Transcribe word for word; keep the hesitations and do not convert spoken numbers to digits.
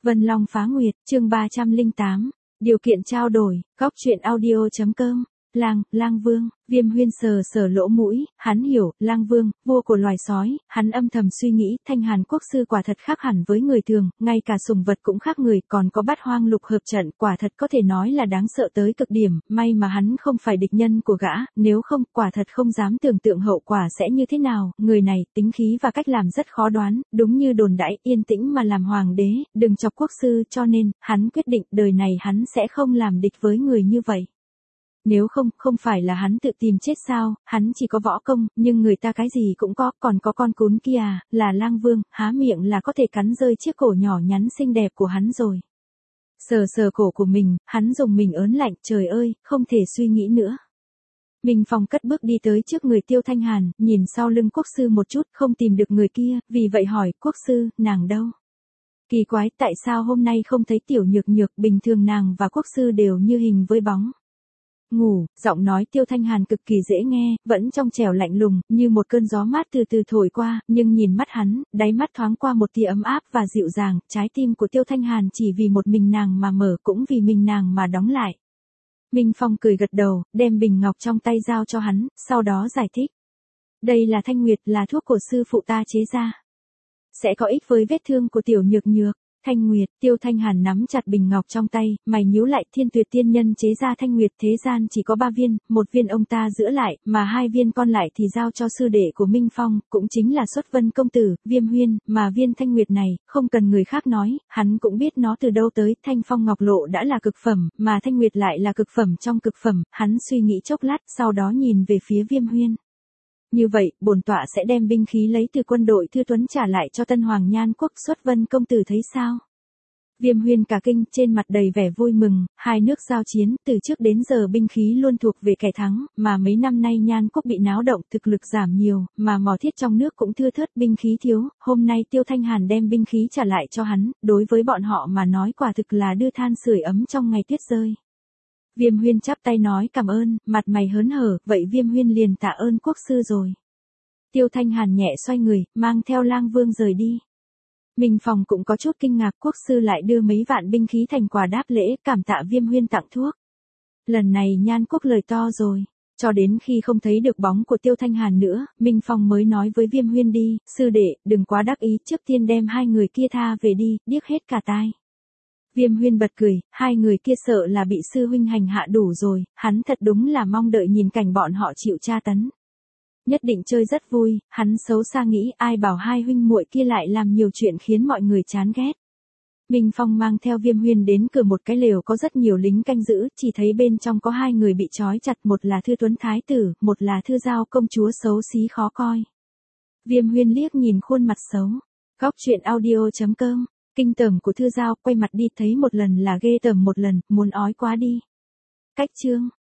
Vân Long phá nguyệt, chương ba trăm lẻ tám, điều kiện trao đổi, góc truyện audio.com. Lang, Lang Vương, Viêm Huyên sờ sờ lỗ mũi, hắn hiểu, Lang Vương, vua của loài sói, hắn âm thầm suy nghĩ, Thanh Hàn quốc sư quả thật khác hẳn với người thường, ngay cả sùng vật cũng khác người, còn có bát hoang lục hợp trận, quả thật có thể nói là đáng sợ tới cực điểm, may mà hắn không phải địch nhân của gã, nếu không, quả thật không dám tưởng tượng hậu quả sẽ như thế nào, người này, tính khí và cách làm rất khó đoán, đúng như đồn đãi, yên tĩnh mà làm hoàng đế, đừng chọc quốc sư, cho nên, hắn quyết định, đời này hắn sẽ không làm địch với người như vậy. Nếu không, không phải là hắn tự tìm chết sao, hắn chỉ có võ công, nhưng người ta cái gì cũng có, còn có con cún kia à, là Lang Vương, há miệng là có thể cắn rơi chiếc cổ nhỏ nhắn xinh đẹp của hắn rồi. Sờ sờ cổ của mình, hắn dùng mình ớn lạnh, trời ơi, không thể suy nghĩ nữa. Minh Phong cất bước đi tới trước người Tiêu Thanh Hàn, nhìn sau lưng quốc sư một chút, không tìm được người kia, vì vậy hỏi, quốc sư, nàng đâu? Kỳ quái, tại sao hôm nay không thấy Tiểu Nhược Nhược, bình thường nàng và quốc sư đều như hình với bóng. Ngủ, giọng nói Tiêu Thanh Hàn cực kỳ dễ nghe, vẫn trong trẻo lạnh lùng, như một cơn gió mát từ từ thổi qua, nhưng nhìn mắt hắn, đáy mắt thoáng qua một tia ấm áp và dịu dàng, trái tim của Tiêu Thanh Hàn chỉ vì một mình nàng mà mở, cũng vì mình nàng mà đóng lại. Minh Phong cười gật đầu, đem bình ngọc trong tay giao cho hắn, sau đó giải thích. Đây là Thanh Nguyệt, là thuốc của sư phụ ta chế ra. Sẽ có ích với vết thương của Tiểu Nhược Nhược. Thanh Nguyệt, Tiêu Thanh Hàn nắm chặt bình ngọc trong tay, mày nhíu lại, Thiên Tuyệt tiên nhân chế ra Thanh Nguyệt, thế gian chỉ có ba viên, một viên ông ta giữ lại, mà hai viên còn lại thì giao cho sư đệ của Minh Phong, cũng chính là Xuất Vân công tử, Viêm Huyên, mà viên Thanh Nguyệt này, không cần người khác nói, hắn cũng biết nó từ đâu tới, Thanh Phong Ngọc Lộ đã là cực phẩm, mà Thanh Nguyệt lại là cực phẩm trong cực phẩm, hắn suy nghĩ chốc lát, sau đó nhìn về phía Viêm Huyên. Như vậy, bổn tọa sẽ đem binh khí lấy từ quân đội Thư Tuấn trả lại cho Tân Hoàng Nhan quốc, Xuất Vân công tử thấy sao? Viêm Huyên cả kinh, trên mặt đầy vẻ vui mừng, hai nước giao chiến, từ trước đến giờ binh khí luôn thuộc về kẻ thắng, mà mấy năm nay Nhan quốc bị náo động, thực lực giảm nhiều, mà mỏ thiết trong nước cũng thưa thớt, binh khí thiếu, hôm nay Tiêu Thanh Hàn đem binh khí trả lại cho hắn, đối với bọn họ mà nói quả thực là đưa than sưởi ấm trong ngày tuyết rơi. Viêm Huyên chắp tay nói cảm ơn, mặt mày hớn hở, vậy Viêm Huyên liền tạ ơn quốc sư rồi. Tiêu Thanh Hàn nhẹ xoay người, mang theo Lang Vương rời đi. Minh Phong cũng có chút kinh ngạc, quốc sư lại đưa mấy vạn binh khí thành quà đáp lễ, cảm tạ Viêm Huyên tặng thuốc. Lần này Nhan quốc lời to rồi. Cho đến khi không thấy được bóng của Tiêu Thanh Hàn nữa, Minh Phong mới nói với Viêm Huyên đi, sư đệ, đừng quá đắc ý, trước tiên đem hai người kia tha về đi, điếc hết cả tai. Viêm Huyên bật cười, hai người kia sợ là bị sư huynh hành hạ đủ rồi, hắn thật đúng là mong đợi nhìn cảnh bọn họ chịu tra tấn. Nhất định chơi rất vui, hắn xấu xa nghĩ ai bảo hai huynh muội kia lại làm nhiều chuyện khiến mọi người chán ghét. Minh Phong mang theo Viêm Huyên đến cửa một cái lều có rất nhiều lính canh giữ, chỉ thấy bên trong có hai người bị trói chặt, một là Thư Tuấn Thái tử, một là Thư Giao công chúa xấu xí khó coi. Viêm Huyên liếc nhìn khuôn mặt xấu. Góc truyện audio.com. Kinh tởm của Thư Giao, quay mặt đi thấy một lần là ghê tởm một lần, muốn ói quá đi. Cách chương.